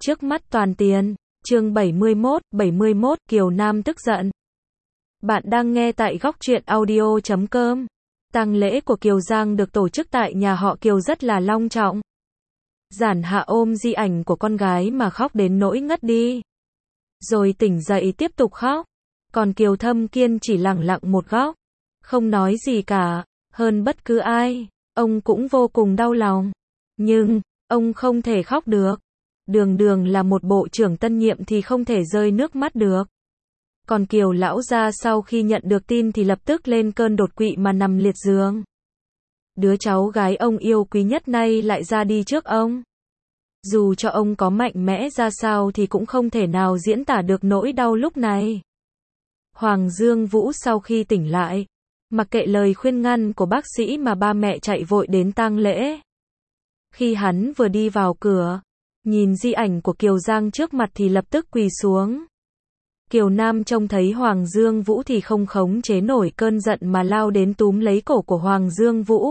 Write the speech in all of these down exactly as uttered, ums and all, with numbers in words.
Trước mắt toàn tiền, chương bảy mươi mốt, bảy mươi mốt, Kiều Nam tức giận. Bạn đang nghe tại góc truyện audio chấm com. Tang lễ của Kiều Giang được tổ chức tại nhà họ Kiều rất là long trọng. Giản Hạ ôm di ảnh của con gái mà khóc đến nỗi ngất đi. Rồi tỉnh dậy tiếp tục khóc. Còn Kiều Thâm Kiên chỉ lẳng lặng một góc, không nói gì cả, hơn bất cứ ai. Ông cũng vô cùng đau lòng. Nhưng, ông không thể khóc được. Đường đường là một bộ trưởng tân nhiệm thì không thể rơi nước mắt được. Còn Kiều lão gia sau khi nhận được tin thì lập tức lên cơn đột quỵ mà nằm liệt giường. Đứa cháu gái ông yêu quý nhất nay lại ra đi trước ông. Dù cho ông có mạnh mẽ ra sao thì cũng không thể nào diễn tả được nỗi đau lúc này. Hoàng Dương Vũ sau khi tỉnh lại, mặc kệ lời khuyên ngăn của bác sĩ mà ba mẹ chạy vội đến tang lễ. Khi hắn vừa đi vào cửa, nhìn di ảnh của Kiều Giang trước mặt thì lập tức quỳ xuống. Kiều Nam trông thấy Hoàng Dương Vũ thì không khống chế nổi cơn giận mà lao đến túm lấy cổ của Hoàng Dương Vũ.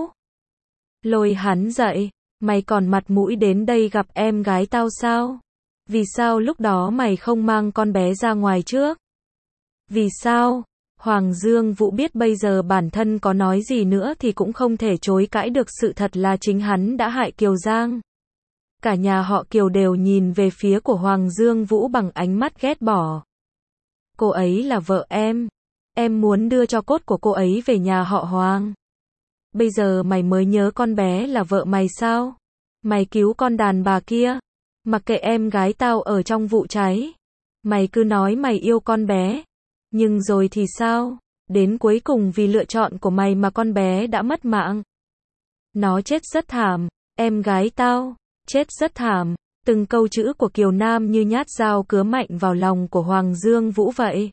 Lôi hắn dậy, mày còn mặt mũi đến đây gặp em gái tao sao? Vì sao lúc đó mày không mang con bé ra ngoài trước? Vì sao? Hoàng Dương Vũ biết bây giờ bản thân có nói gì nữa thì cũng không thể chối cãi được sự thật là chính hắn đã hại Kiều Giang. Cả nhà họ Kiều đều nhìn về phía của Hoàng Dương Vũ bằng ánh mắt ghét bỏ. Cô ấy là vợ em. Em muốn đưa cho cốt của cô ấy về nhà họ Hoàng. Bây giờ mày mới nhớ con bé là vợ mày sao? Mày cứu con đàn bà kia. Mặc kệ em gái tao ở trong vụ cháy. Mày cứ nói mày yêu con bé. Nhưng rồi thì sao? Đến cuối cùng vì lựa chọn của mày mà con bé đã mất mạng. Nó chết rất thảm. Em gái tao chết rất thảm. Từng câu chữ của Kiều Nam như nhát dao cứa mạnh vào lòng của Hoàng Dương Vũ vậy.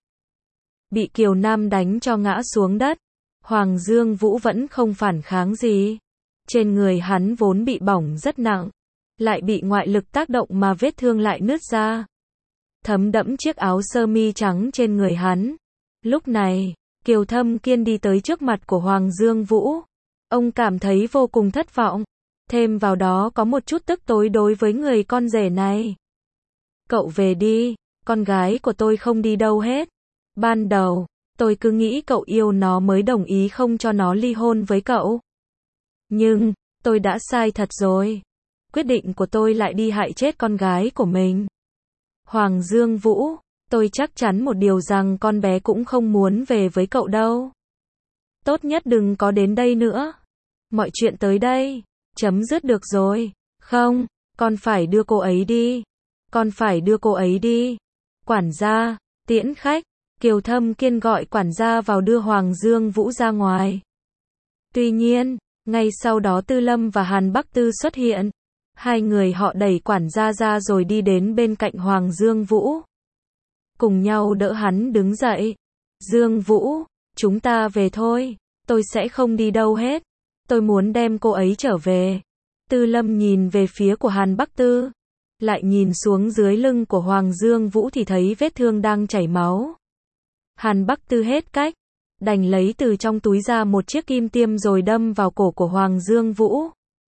Bị Kiều Nam đánh cho ngã xuống đất. Hoàng Dương Vũ vẫn không phản kháng gì. Trên người hắn vốn bị bỏng rất nặng, lại bị ngoại lực tác động mà vết thương lại nứt ra, thấm đẫm chiếc áo sơ mi trắng trên người hắn. Lúc này, Kiều Thâm Kiên đi tới trước mặt của Hoàng Dương Vũ. Ông cảm thấy vô cùng thất vọng. Thêm vào đó có một chút tức tối đối với người con rể này. Cậu về đi, con gái của tôi không đi đâu hết. Ban đầu, tôi cứ nghĩ cậu yêu nó mới đồng ý không cho nó ly hôn với cậu. Nhưng, tôi đã sai thật rồi. Quyết định của tôi lại đi hại chết con gái của mình. Hoàng Dương Vũ, tôi chắc chắn một điều rằng con bé cũng không muốn về với cậu đâu. Tốt nhất đừng có đến đây nữa. Mọi chuyện tới đây chấm dứt được rồi. Không, con phải đưa cô ấy đi. Con phải đưa cô ấy đi. Quản gia, tiễn khách. Kiều Thâm Kiên gọi quản gia vào đưa Hoàng Dương Vũ ra ngoài. Tuy nhiên, ngay sau đó Tư Lâm và Hàn Bắc Tư xuất hiện. Hai người họ đẩy quản gia ra rồi đi đến bên cạnh Hoàng Dương Vũ. Cùng nhau đỡ hắn đứng dậy. Dương Vũ, chúng ta về thôi. Tôi sẽ không đi đâu hết. Tôi muốn đem cô ấy trở về. Tư Lâm nhìn về phía của Hàn Bắc Tư. Lại nhìn xuống dưới lưng của Hoàng Dương Vũ thì thấy vết thương đang chảy máu. Hàn Bắc Tư hết cách, đành lấy từ trong túi ra một chiếc kim tiêm rồi đâm vào cổ của Hoàng Dương Vũ.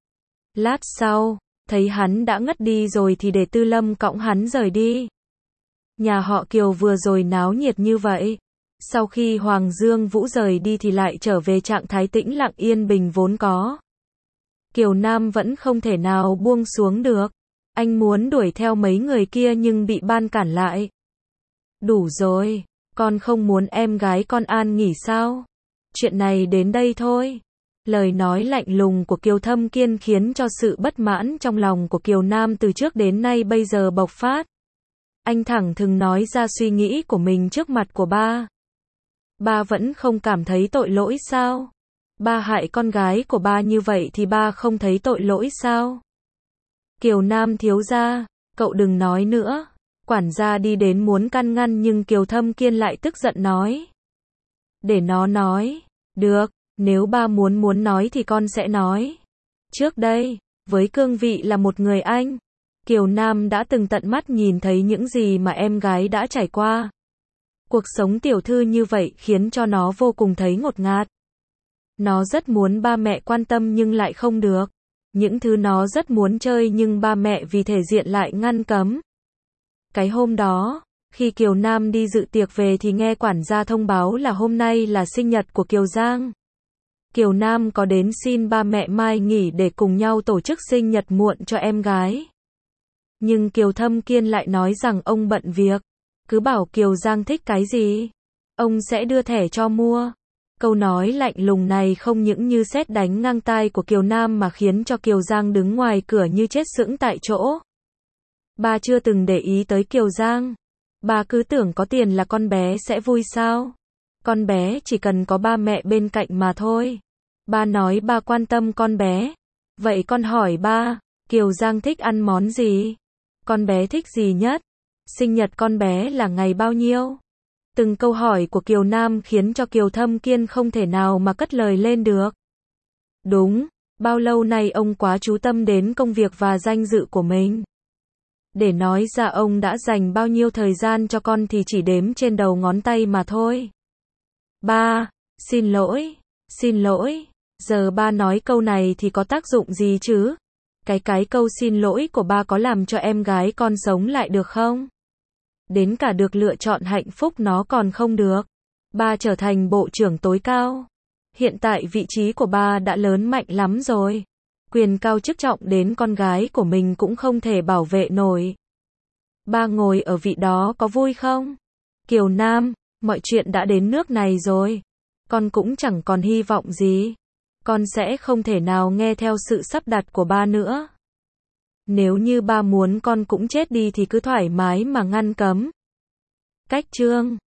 Lát sau, thấy hắn đã ngất đi rồi thì để Tư Lâm cõng hắn rời đi. Nhà họ Kiều vừa rồi náo nhiệt như vậy. Sau khi Hoàng Dương Vũ rời đi thì lại trở về trạng thái tĩnh lặng yên bình vốn có. Kiều Nam vẫn không thể nào buông xuống được. Anh muốn đuổi theo mấy người kia nhưng bị ban cản lại. Đủ rồi, con không muốn em gái con an nghỉ sao? Chuyện này đến đây thôi. Lời nói lạnh lùng của Kiều Thâm Kiên khiến cho sự bất mãn trong lòng của Kiều Nam từ trước đến nay bây giờ bộc phát. Anh thẳng thừng nói ra suy nghĩ của mình trước mặt của ba. Ba vẫn không cảm thấy tội lỗi sao? Ba hại con gái của ba như vậy thì ba không thấy tội lỗi sao? Kiều Nam thiếu gia, cậu đừng nói nữa. Quản gia đi đến muốn can ngăn nhưng Kiều Thâm Kiên lại tức giận nói. Để nó nói. Được, nếu ba muốn muốn nói thì con sẽ nói. Trước đây, với cương vị là một người anh, Kiều Nam đã từng tận mắt nhìn thấy những gì mà em gái đã trải qua. Cuộc sống tiểu thư như vậy khiến cho nó vô cùng thấy ngột ngạt. Nó rất muốn ba mẹ quan tâm nhưng lại không được. Những thứ nó rất muốn chơi nhưng ba mẹ vì thể diện lại ngăn cấm. Cái hôm đó, khi Kiều Nam đi dự tiệc về thì nghe quản gia thông báo là hôm nay là sinh nhật của Kiều Giang. Kiều Nam có đến xin ba mẹ Mai nghỉ để cùng nhau tổ chức sinh nhật muộn cho em gái. Nhưng Kiều Thâm Kiên lại nói rằng ông bận việc, cứ bảo Kiều Giang thích cái gì, ông sẽ đưa thẻ cho mua. Câu nói lạnh lùng này không những như sét đánh ngang tai của Kiều Nam mà khiến cho Kiều Giang đứng ngoài cửa như chết sững tại chỗ. Ba chưa từng để ý tới Kiều Giang. Ba cứ tưởng có tiền là con bé sẽ vui sao? Con bé chỉ cần có ba mẹ bên cạnh mà thôi. Ba nói ba quan tâm con bé. Vậy con hỏi ba, Kiều Giang thích ăn món gì? Con bé thích gì nhất? Sinh nhật con bé là ngày bao nhiêu? Từng câu hỏi của Kiều Nam khiến cho Kiều Thâm Kiên không thể nào mà cất lời lên được. Đúng, bao lâu nay ông quá chú tâm đến công việc và danh dự của mình. Để nói ra ông đã dành bao nhiêu thời gian cho con thì chỉ đếm trên đầu ngón tay mà thôi. Ba, xin lỗi, xin lỗi, giờ ba nói câu này thì có tác dụng gì chứ? Cái cái câu xin lỗi của ba có làm cho em gái con sống lại được không? Đến cả được lựa chọn hạnh phúc nó còn không được. Ba trở thành bộ trưởng tối cao. Hiện tại vị trí của ba đã lớn mạnh lắm rồi. Quyền cao chức trọng đến con gái của mình cũng không thể bảo vệ nổi. Ba ngồi ở vị đó có vui không? Kiều Nam, mọi chuyện đã đến nước này rồi. Con cũng chẳng còn hy vọng gì. Con sẽ không thể nào nghe theo sự sắp đặt của ba nữa. Nếu như ba muốn con cũng chết đi thì cứ thoải mái mà ngăn cấm. Cách chương